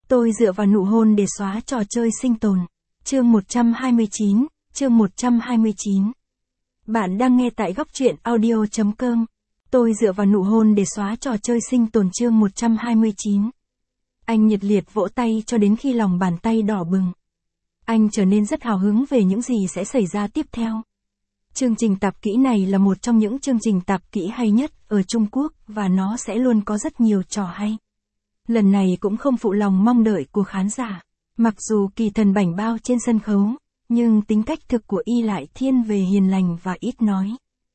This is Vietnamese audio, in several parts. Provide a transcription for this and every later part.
Tôi dựa vào nụ hôn để xóa trò chơi sinh tồn. Chương 129. Bạn đang nghe tại góc truyện audio.com. Tôi dựa vào nụ hôn để xóa trò chơi sinh tồn chương 129. Anh nhiệt liệt vỗ tay cho đến khi lòng bàn tay đỏ bừng. Anh trở nên rất hào hứng về những gì sẽ xảy ra tiếp theo. Chương trình tạp kỹ này là một trong những chương trình tạp kỹ hay nhất ở Trung Quốc và nó sẽ luôn có rất nhiều trò hay. Lần này cũng không phụ lòng mong đợi của khán giả. Mặc dù Kỳ Thần bảnh bao trên sân khấu, nhưng tính cách thực của y lại thiên về hiền lành và ít nói.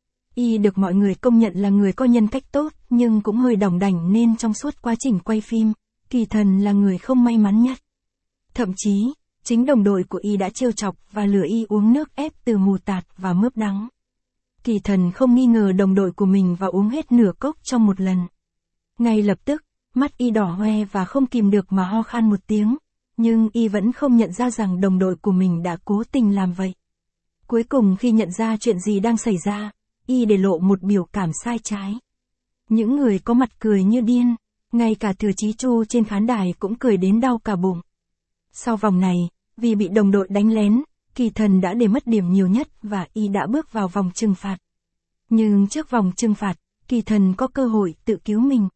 Y được mọi người công nhận là người có nhân cách tốt, nhưng cũng hơi đỏng đảnh nên trong suốt quá trình quay phim, Kỳ Thần là người không may mắn nhất. Thậm chí, chính đồng đội của y đã trêu chọc và lừa y uống nước ép từ mù tạt và mướp đắng. Kỳ Thần không nghi ngờ đồng đội của mình và uống hết nửa cốc trong một lần. Ngay lập tức, mắt y đỏ hoe và không kìm được mà ho khan một tiếng, nhưng y vẫn không nhận ra rằng đồng đội của mình đã cố tình làm vậy. Cuối cùng khi nhận ra chuyện gì đang xảy ra, y để lộ một biểu cảm sai trái. Những người có mặt cười như điên, ngay cả Thừa Chí Chu trên khán đài cũng cười đến đau cả bụng. Sau vòng này, vì bị đồng đội đánh lén, Kỳ Thần đã để mất điểm nhiều nhất và y đã bước vào vòng trừng phạt. Nhưng trước vòng trừng phạt, Kỳ Thần có cơ hội tự cứu mình.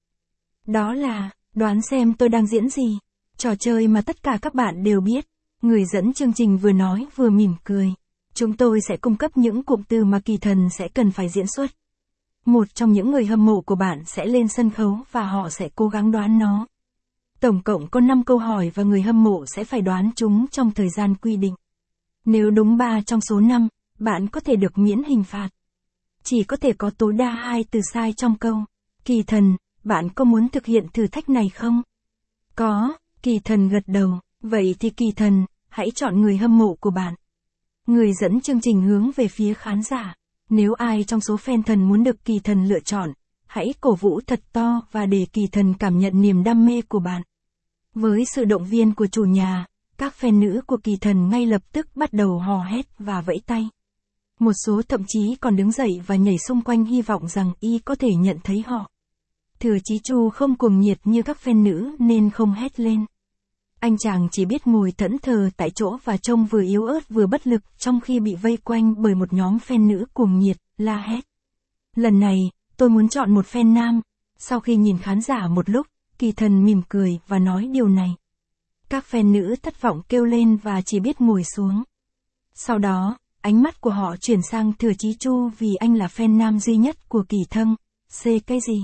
Đó là, đoán xem tôi đang diễn gì. Trò chơi mà tất cả các bạn đều biết. Người dẫn chương trình vừa nói vừa mỉm cười. Chúng tôi sẽ cung cấp những cụm từ mà Kỳ Thần sẽ cần phải diễn xuất. Một trong những người hâm mộ của bạn sẽ lên sân khấu và họ sẽ cố gắng đoán nó. Tổng cộng có 5 câu hỏi và người hâm mộ sẽ phải đoán chúng trong thời gian quy định. Nếu đúng 3 trong số 5, bạn có thể được miễn hình phạt. Chỉ có thể có tối đa 2 từ sai trong câu. Kỳ Thần, bạn có muốn thực hiện thử thách này không? Có, Kỳ Thần gật đầu. Vậy thì Kỳ Thần, hãy chọn người hâm mộ của bạn. Người dẫn chương trình hướng về phía khán giả. Nếu ai trong số fan thần muốn được Kỳ Thần lựa chọn, hãy cổ vũ thật to và để Kỳ Thần cảm nhận niềm đam mê của bạn. Với sự động viên của chủ nhà, các fan nữ của Kỳ Thần ngay lập tức bắt đầu hò hét và vẫy tay. Một số thậm chí còn đứng dậy và nhảy xung quanh hy vọng rằng y có thể nhận thấy họ. Thừa Chí Chu không cuồng nhiệt như các fan nữ nên không hét lên. Anh chàng chỉ biết ngồi thẫn thờ tại chỗ và trông vừa yếu ớt vừa bất lực trong khi bị vây quanh bởi một nhóm fan nữ cuồng nhiệt, la hét. Lần này, tôi muốn chọn một fan nam. Sau khi nhìn khán giả một lúc, Kỳ Thần mỉm cười và nói điều này. Các fan nữ thất vọng kêu lên và chỉ biết ngồi xuống. Sau đó, ánh mắt của họ chuyển sang Thừa Chí Chu vì anh là fan nam duy nhất của Kỳ Thần. Cái gì?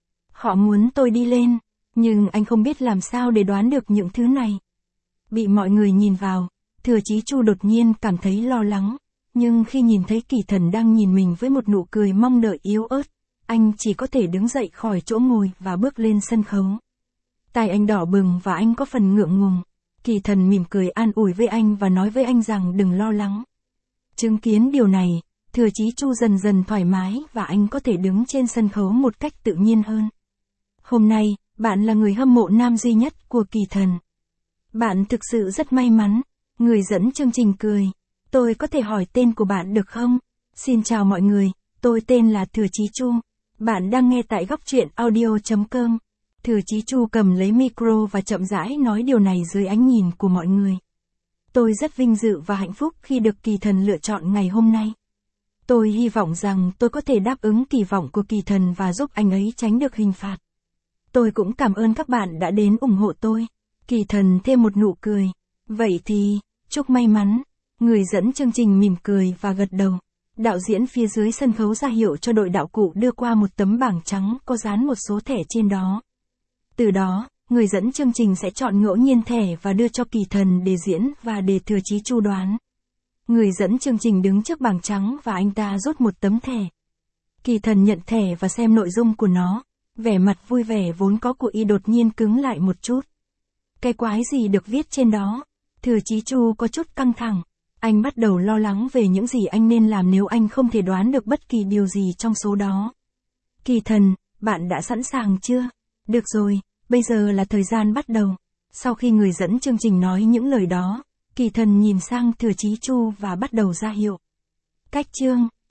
Họ muốn tôi đi lên, nhưng anh không biết làm sao để đoán được những thứ này. Bị mọi người nhìn vào, Thừa Chí Chu đột nhiên cảm thấy lo lắng, nhưng khi nhìn thấy Kỳ Thần đang nhìn mình với một nụ cười mong đợi yếu ớt, anh chỉ có thể đứng dậy khỏi chỗ ngồi và bước lên sân khấu. Tai anh đỏ bừng và anh có phần ngượng ngùng. Kỳ Thần mỉm cười an ủi với anh và nói với anh rằng đừng lo lắng. Chứng kiến điều này, Thừa Chí Chu dần dần thoải mái và anh có thể đứng trên sân khấu một cách tự nhiên hơn. Hôm nay, bạn là người hâm mộ nam duy nhất của Kỳ Thần. Bạn thực sự rất may mắn. Người dẫn chương trình cười. Tôi có thể hỏi tên của bạn được không? Xin chào mọi người, tôi tên là Thừa Chí Chu. Bạn đang nghe tại góc truyện audio.com. Thừa Chí Chu cầm lấy micro và chậm rãi nói điều này dưới ánh nhìn của mọi người. Tôi rất vinh dự và hạnh phúc khi được Kỳ Thần lựa chọn ngày hôm nay. Tôi hy vọng rằng tôi có thể đáp ứng kỳ vọng của Kỳ Thần và giúp anh ấy tránh được hình phạt. Tôi cũng cảm ơn các bạn đã đến ủng hộ tôi. Kỳ Thần thêm một nụ cười. Vậy thì, chúc may mắn. Người dẫn chương trình mỉm cười và gật đầu. Đạo diễn phía dưới sân khấu ra hiệu cho đội đạo cụ đưa qua một tấm bảng trắng có dán một số thẻ trên đó. Từ đó, người dẫn chương trình sẽ chọn ngẫu nhiên thẻ và đưa cho Kỳ Thần để diễn và để Thừa Chí Chu đoán. Người dẫn chương trình đứng trước bảng trắng và anh ta rút một tấm thẻ. Kỳ Thần nhận thẻ và xem nội dung của nó. Vẻ mặt vui vẻ vốn có của y đột nhiên cứng lại một chút. Cái quái gì được viết trên đó? Thừa Chí Chu có chút căng thẳng. Anh bắt đầu lo lắng về những gì anh nên làm nếu anh không thể đoán được bất kỳ điều gì trong số đó. Kỳ Thần, bạn đã sẵn sàng chưa? Được rồi, bây giờ là thời gian bắt đầu. Sau khi người dẫn chương trình nói những lời đó, Kỳ Thần nhìn sang Thừa Chí Chu và bắt đầu ra hiệu. Cách chương